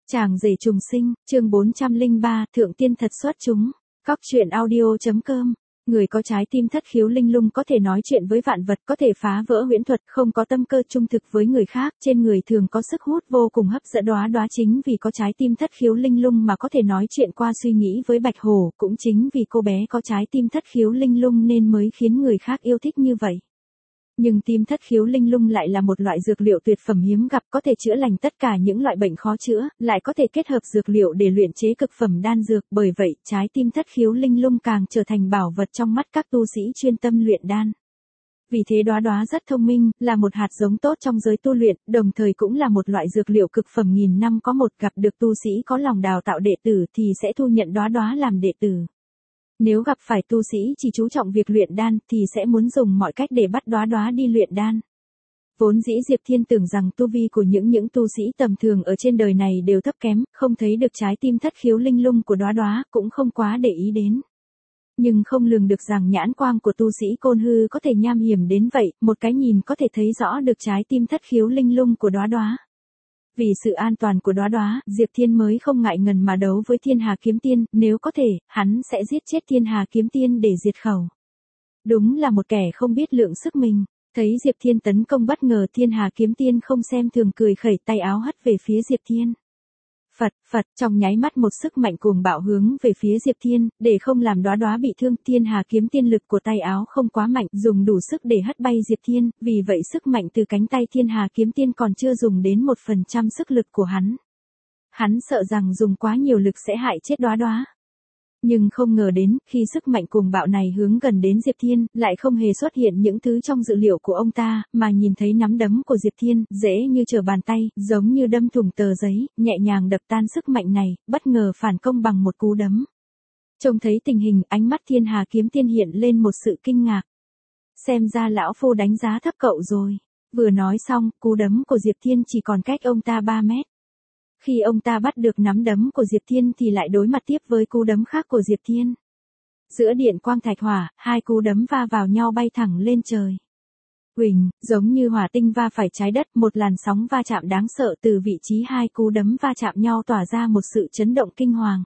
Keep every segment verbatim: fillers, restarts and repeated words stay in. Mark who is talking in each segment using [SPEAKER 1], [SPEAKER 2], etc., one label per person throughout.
[SPEAKER 1] Chàng rể trùng sinh, chương bốn trăm lẻ ba, Thượng Tiên thật xuất chúng. Cóc truyện audio chấm com. Người có trái tim thất khiếu linh lung có thể nói chuyện với vạn vật, có thể phá vỡ huyễn thuật, không có tâm cơ trung thực với người khác, trên người thường có sức hút vô cùng hấp dẫn. Đóa Đóa chính vì có trái tim thất khiếu linh lung mà có thể nói chuyện qua suy nghĩ với Bạch Hổ, cũng chính vì cô bé có trái tim thất khiếu linh lung nên mới khiến người khác yêu thích như vậy. Nhưng tim thất khiếu linh lung lại là một loại dược liệu tuyệt phẩm hiếm gặp, có thể chữa lành tất cả những loại bệnh khó chữa, lại có thể kết hợp dược liệu để luyện chế cực phẩm đan dược, bởi vậy, trái tim thất khiếu linh lung càng trở thành bảo vật trong mắt các tu sĩ chuyên tâm luyện đan. Vì thế Đóa Đóa rất thông minh, là một hạt giống tốt trong giới tu luyện, đồng thời cũng là một loại dược liệu cực phẩm nghìn năm có một, gặp được tu sĩ có lòng đào tạo đệ tử thì sẽ thu nhận Đóa Đóa làm đệ tử. Nếu gặp phải tu sĩ chỉ chú trọng việc luyện đan thì sẽ muốn dùng mọi cách để bắt Đóa Đóa đi luyện đan. Vốn dĩ Diệp Thiên tưởng rằng tu vi của những những tu sĩ tầm thường ở trên đời này đều thấp kém, không thấy được trái tim thất khiếu linh lung của Đóa Đóa, cũng không quá để ý đến. Nhưng không lường được rằng nhãn quang của tu sĩ Côn Hư có thể nham hiểm đến vậy, một cái nhìn có thể thấy rõ được trái tim thất khiếu linh lung của Đóa Đóa. Vì sự an toàn của Đóa Đóa, Diệp Thiên mới không ngại ngần mà đấu với Thiên Hà Kiếm Tiên, nếu có thể, hắn sẽ giết chết Thiên Hà Kiếm Tiên để diệt khẩu. Đúng là một kẻ không biết lượng sức mình. Thấy Diệp Thiên tấn công bất ngờ, Thiên Hà Kiếm Tiên không xem thường, cười khẩy tay áo hất về phía Diệp Thiên. Phật, Phật, trong nháy mắt một sức mạnh cuồng bạo hướng về phía Diệp Thiên, để không làm Đóa Đóa bị thương, Thiên Hà Kiếm Tiên lực của tay áo không quá mạnh, dùng đủ sức để hất bay Diệp Thiên, vì vậy sức mạnh từ cánh tay Thiên Hà Kiếm Tiên còn chưa dùng đến một phần trăm sức lực của hắn. Hắn sợ rằng dùng quá nhiều lực sẽ hại chết Đóa Đóa. Nhưng không ngờ đến, khi sức mạnh cuồng bạo này hướng gần đến Diệp Thiên, lại không hề xuất hiện những thứ trong dự liệu của ông ta, mà nhìn thấy nắm đấm của Diệp Thiên, dễ như trở bàn tay, giống như đâm thủng tờ giấy, nhẹ nhàng đập tan sức mạnh này, bất ngờ phản công bằng một cú đấm. Trông thấy tình hình, ánh mắt Thiên Hà Kiếm Tiên hiện lên một sự kinh ngạc. Xem ra lão phu đánh giá thấp cậu rồi. Vừa nói xong, cú đấm của Diệp Thiên chỉ còn cách ông ta ba mét. Khi ông ta bắt được nắm đấm của Diệp Thiên thì lại đối mặt tiếp với cú đấm khác của Diệp Thiên. Giữa điện quang thạch hỏa, hai cú đấm va vào nhau bay thẳng lên trời. Huỳnh, giống như hỏa tinh va phải trái đất, một làn sóng va chạm đáng sợ từ vị trí hai cú đấm va chạm nhau tỏa ra một sự chấn động kinh hoàng.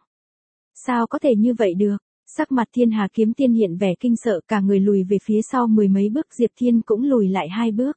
[SPEAKER 1] Sao có thể như vậy được? Sắc mặt Thiên Hà Kiếm Tiên hiện vẻ kinh sợ, cả người lùi về phía sau mười mấy bước, Diệp Thiên cũng lùi lại hai bước.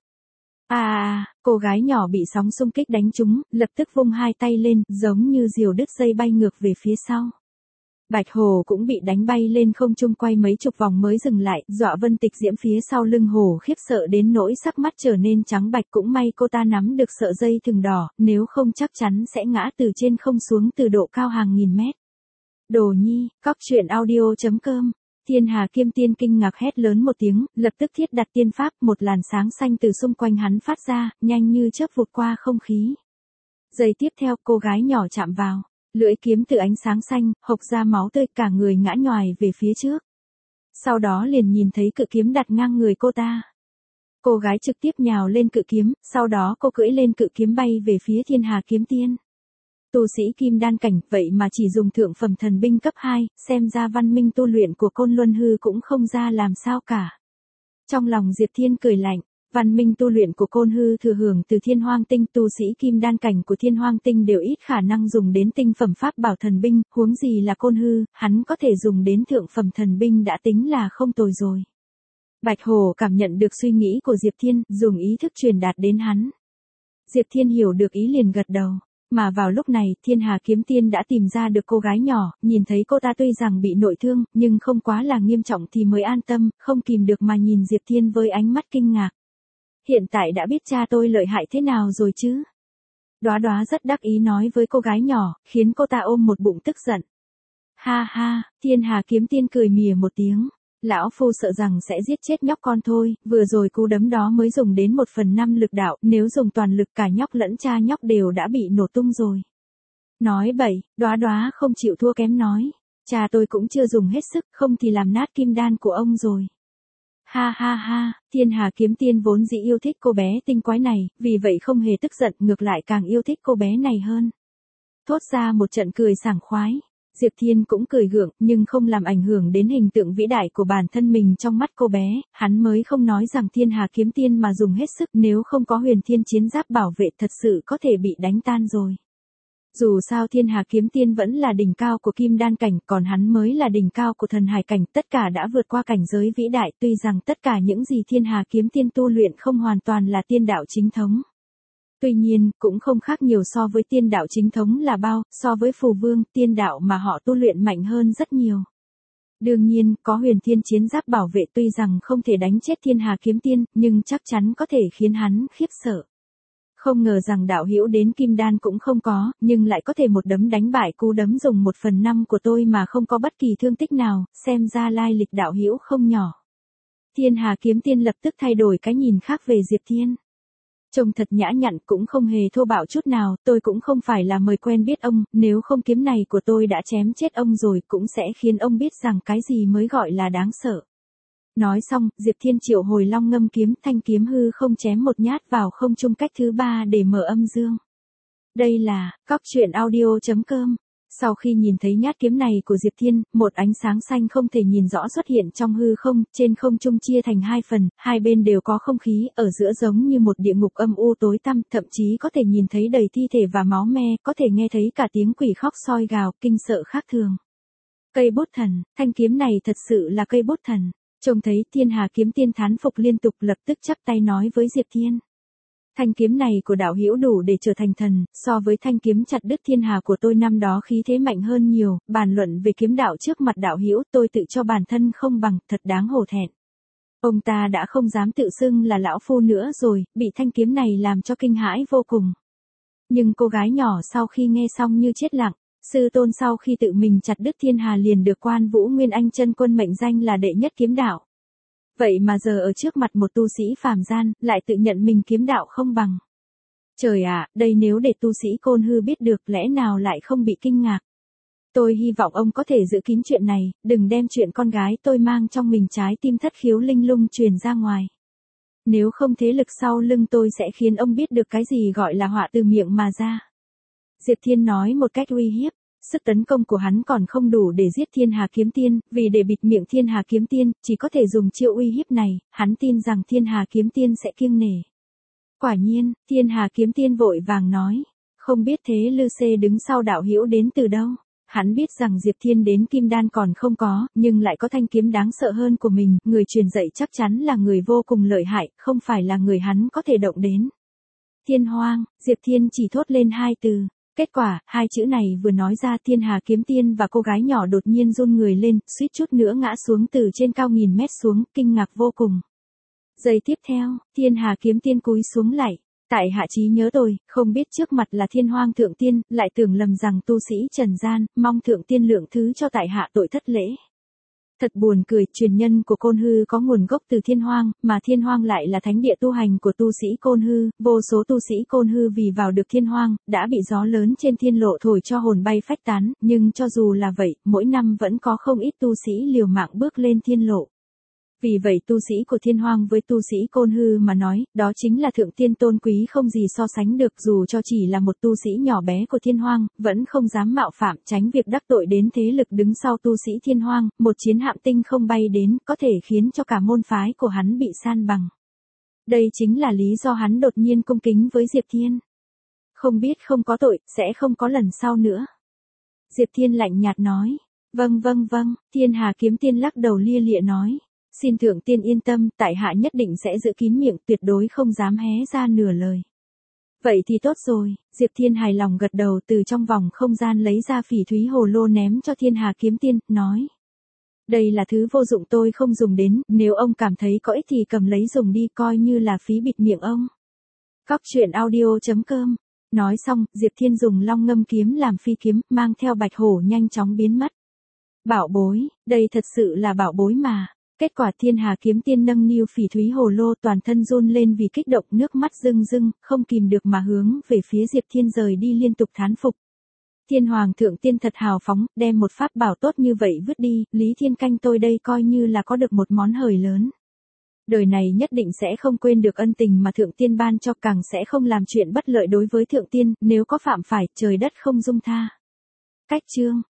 [SPEAKER 1] À, cô gái nhỏ bị sóng xung kích đánh trúng, lập tức vung hai tay lên, giống như diều đứt dây bay ngược về phía sau. Bạch Hổ cũng bị đánh bay lên không trung, quay mấy chục vòng mới dừng lại, dọa Vân Tịch Diễm phía sau lưng hổ khiếp sợ đến nỗi sắc mắt trở nên trắng bạch, cũng may cô ta nắm được sợi dây thừng đỏ, nếu không chắc chắn sẽ ngã từ trên không xuống từ độ cao hàng nghìn mét. Đồ nhi, cóc truyện audio chấm com. Thiên Hà Kiếm Tiên kinh ngạc hét lớn một tiếng, lập tức thiết đặt tiên pháp, một làn sáng xanh từ xung quanh hắn phát ra, nhanh như chớp vụt qua không khí. Giây tiếp theo, cô gái nhỏ chạm vào, lưỡi kiếm từ ánh sáng xanh, hộc ra máu tươi, cả người ngã nhoài về phía trước. Sau đó liền nhìn thấy cự kiếm đặt ngang người cô ta. Cô gái trực tiếp nhào lên cự kiếm, sau đó cô cưỡi lên cự kiếm bay về phía Thiên Hà Kiếm Tiên. Tu sĩ kim đan cảnh, vậy mà chỉ dùng thượng phẩm thần binh cấp hai, xem ra văn minh tu luyện của Côn Luân Hư cũng không ra làm sao cả. Trong lòng Diệp Thiên cười lạnh, văn minh tu luyện của Côn Hư thừa hưởng từ Thiên Hoang Tinh, tu sĩ kim đan cảnh của Thiên Hoang Tinh đều ít khả năng dùng đến tinh phẩm pháp bảo thần binh, huống gì là Côn Hư, hắn có thể dùng đến thượng phẩm thần binh đã tính là không tồi rồi. Bạch Hổ cảm nhận được suy nghĩ của Diệp Thiên, dùng ý thức truyền đạt đến hắn. Diệp Thiên hiểu được ý liền gật đầu. Mà vào lúc này, Thiên Hà Kiếm Tiên đã tìm ra được cô gái nhỏ, nhìn thấy cô ta tuy rằng bị nội thương, nhưng không quá là nghiêm trọng thì mới an tâm, không kìm được mà nhìn Diệp Thiên với ánh mắt kinh ngạc. Hiện tại đã biết cha tôi lợi hại thế nào rồi chứ? Đóa Đóa rất đắc ý nói với cô gái nhỏ, khiến cô ta ôm một bụng tức giận. Ha ha, Thiên Hà Kiếm Tiên cười mỉa một tiếng. Lão phu sợ rằng sẽ giết chết nhóc con thôi, vừa rồi cú đấm đó mới dùng đến một phần năm lực đạo, nếu dùng toàn lực cả nhóc lẫn cha nhóc đều đã bị nổ tung rồi. Nói bậy, Đóa Đóa không chịu thua kém nói, cha tôi cũng chưa dùng hết sức, không thì làm nát kim đan của ông rồi. Ha ha ha, Thiên Hà Kiếm Tiên vốn dĩ yêu thích cô bé tinh quái này, vì vậy không hề tức giận, ngược lại càng yêu thích cô bé này hơn. Thốt ra một trận cười sảng khoái. Diệp Thiên cũng cười gượng, nhưng không làm ảnh hưởng đến hình tượng vĩ đại của bản thân mình trong mắt cô bé, hắn mới không nói rằng Thiên Hà Kiếm Tiên mà dùng hết sức, nếu không có Huyền Thiên chiến giáp bảo vệ thật sự có thể bị đánh tan rồi. Dù sao Thiên Hà Kiếm Tiên vẫn là đỉnh cao của Kim Đan cảnh, còn hắn mới là đỉnh cao của Thần Hải cảnh, tất cả đã vượt qua cảnh giới vĩ đại, tuy rằng tất cả những gì Thiên Hà Kiếm Tiên tu luyện không hoàn toàn là tiên đạo chính thống. Tuy nhiên, cũng không khác nhiều so với tiên đạo chính thống là bao, so với phù vương, tiên đạo mà họ tu luyện mạnh hơn rất nhiều. Đương nhiên, có huyền thiên chiến giáp bảo vệ tuy rằng không thể đánh chết Thiên Hà Kiếm Tiên, nhưng chắc chắn có thể khiến hắn khiếp sợ. Không ngờ rằng đạo hữu đến Kim Đan cũng không có, nhưng lại có thể một đấm đánh bại cú đấm dùng một phần năm của tôi mà không có bất kỳ thương tích nào, xem ra lai lịch đạo hữu không nhỏ. Thiên Hà Kiếm Tiên lập tức thay đổi cái nhìn khác về Diệp Thiên. Trông thật nhã nhặn, cũng không hề thô bạo chút nào, tôi cũng không phải là mời quen biết ông, nếu không kiếm này của tôi đã chém chết ông rồi, cũng sẽ khiến ông biết rằng cái gì mới gọi là đáng sợ. Nói xong, Diệp Thiên triệu hồi long ngâm kiếm, thanh kiếm hư không chém một nhát vào không trung cách thứ ba để mở âm dương. Đây là, cóc truyện audio chấm com. Sau khi nhìn thấy nhát kiếm này của Diệp Thiên, một ánh sáng xanh không thể nhìn rõ xuất hiện trong hư không, trên không trung chia thành hai phần, hai bên đều có không khí, ở giữa giống như một địa ngục âm u tối tăm, thậm chí có thể nhìn thấy đầy thi thể và máu me, có thể nghe thấy cả tiếng quỷ khóc soi gào, kinh sợ khác thường. Cây bút thần, thanh kiếm này thật sự là cây bút thần. Trông thấy Thiên Hà Kiếm Tiên thán phục liên tục, lập tức chắp tay nói với Diệp Thiên. Thanh kiếm này của đạo hữu đủ để trở thành thần, so với thanh kiếm chặt đứt thiên hà của tôi năm đó khí thế mạnh hơn nhiều, bàn luận về kiếm đạo trước mặt đạo hữu tôi tự cho bản thân không bằng, thật đáng hổ thẹn. Ông ta đã không dám tự xưng là lão phu nữa rồi, bị thanh kiếm này làm cho kinh hãi vô cùng. Nhưng cô gái nhỏ sau khi nghe xong như chết lặng, sư tôn sau khi tự mình chặt đứt thiên hà liền được Quan Vũ Nguyên Anh chân quân mệnh danh là đệ nhất kiếm đạo. Vậy mà giờ ở trước mặt một tu sĩ phàm gian, lại tự nhận mình kiếm đạo không bằng. Trời ạ, đây nếu để tu sĩ Côn Hư biết được lẽ nào lại không bị kinh ngạc. Tôi hy vọng ông có thể giữ kín chuyện này, đừng đem chuyện con gái tôi mang trong mình trái tim thất khiếu linh lung truyền ra ngoài. Nếu không thế lực sau lưng tôi sẽ khiến ông biết được cái gì gọi là họa từ miệng mà ra. Diệp Thiên nói một cách uy hiếp. Sức tấn công của hắn còn không đủ để giết Thiên Hà Kiếm Tiên, vì để bịt miệng Thiên Hà Kiếm Tiên, chỉ có thể dùng chiêu uy hiếp này, hắn tin rằng Thiên Hà Kiếm Tiên sẽ kiêng nể. Quả nhiên, Thiên Hà Kiếm Tiên vội vàng nói, không biết thế Lư Xê đứng sau đạo hữu đến từ đâu. Hắn biết rằng Diệp Thiên đến Kim Đan còn không có, nhưng lại có thanh kiếm đáng sợ hơn của mình, người truyền dạy chắc chắn là người vô cùng lợi hại, không phải là người hắn có thể động đến. Thiên Hoang, Diệp Thiên chỉ thốt lên hai từ. Kết quả, hai chữ này vừa nói ra Thiên Hà Kiếm Tiên và cô gái nhỏ đột nhiên run người lên, suýt chút nữa ngã xuống từ trên cao nghìn mét xuống, kinh ngạc vô cùng. Giây tiếp theo, Thiên Hà Kiếm Tiên cúi xuống lạy, tại hạ trí nhớ tôi, không biết trước mặt là Thiên Hoang Thượng Tiên, lại tưởng lầm rằng tu sĩ trần gian, mong Thượng Tiên lượng thứ cho tại hạ tội thất lễ. Thật buồn cười, truyền nhân của Côn Hư có nguồn gốc từ Thiên Hoang, mà Thiên Hoang lại là thánh địa tu hành của tu sĩ Côn Hư, vô số tu sĩ Côn Hư vì vào được Thiên Hoang, đã bị gió lớn trên thiên lộ thổi cho hồn bay phách tán, nhưng cho dù là vậy, mỗi năm vẫn có không ít tu sĩ liều mạng bước lên thiên lộ. Vì vậy tu sĩ của Thiên Hoang với tu sĩ Côn Hư mà nói, đó chính là thượng tiên tôn quý không gì so sánh được, dù cho chỉ là một tu sĩ nhỏ bé của Thiên Hoang, vẫn không dám mạo phạm, tránh việc đắc tội đến thế lực đứng sau tu sĩ Thiên Hoang, một chiến hạm tinh không bay đến, có thể khiến cho cả môn phái của hắn bị san bằng. Đây chính là lý do hắn đột nhiên cung kính với Diệp Thiên. Không biết không có tội, sẽ không có lần sau nữa. Diệp Thiên lạnh nhạt nói, vâng vâng vâng, Thiên Hà Kiếm Tiên lắc đầu lia lịa nói. Xin Thượng Tiên yên tâm, tại hạ nhất định sẽ giữ kín miệng, tuyệt đối không dám hé ra nửa lời. Vậy thì tốt rồi, Diệp Thiên hài lòng gật đầu, từ trong vòng không gian lấy ra phỉ thúy hồ lô ném cho Thiên Hà Kiếm Tiên, nói. Đây là thứ vô dụng tôi không dùng đến, nếu ông cảm thấy có ích thì cầm lấy dùng đi, coi như là phí bịt miệng ông. Cóc truyện audio chấm com. Nói xong, Diệp Thiên dùng long ngâm kiếm làm phi kiếm, mang theo bạch hổ nhanh chóng biến mất. Bảo bối, đây thật sự là bảo bối mà. Kết quả Thiên Hà Kiếm Tiên nâng niu phỉ thúy hồ lô, toàn thân run lên vì kích động, nước mắt rưng rưng, không kìm được mà hướng về phía Diệp Thiên rời đi liên tục thán phục. Thiên Hoàng Thượng Tiên thật hào phóng, đem một pháp bảo tốt như vậy vứt đi, Lý Thiên Canh tôi đây coi như là có được một món hời lớn. Đời này nhất định sẽ không quên được ân tình mà Thượng Tiên ban cho, càng sẽ không làm chuyện bất lợi đối với Thượng Tiên, nếu có phạm phải, trời đất không dung tha. Cách chương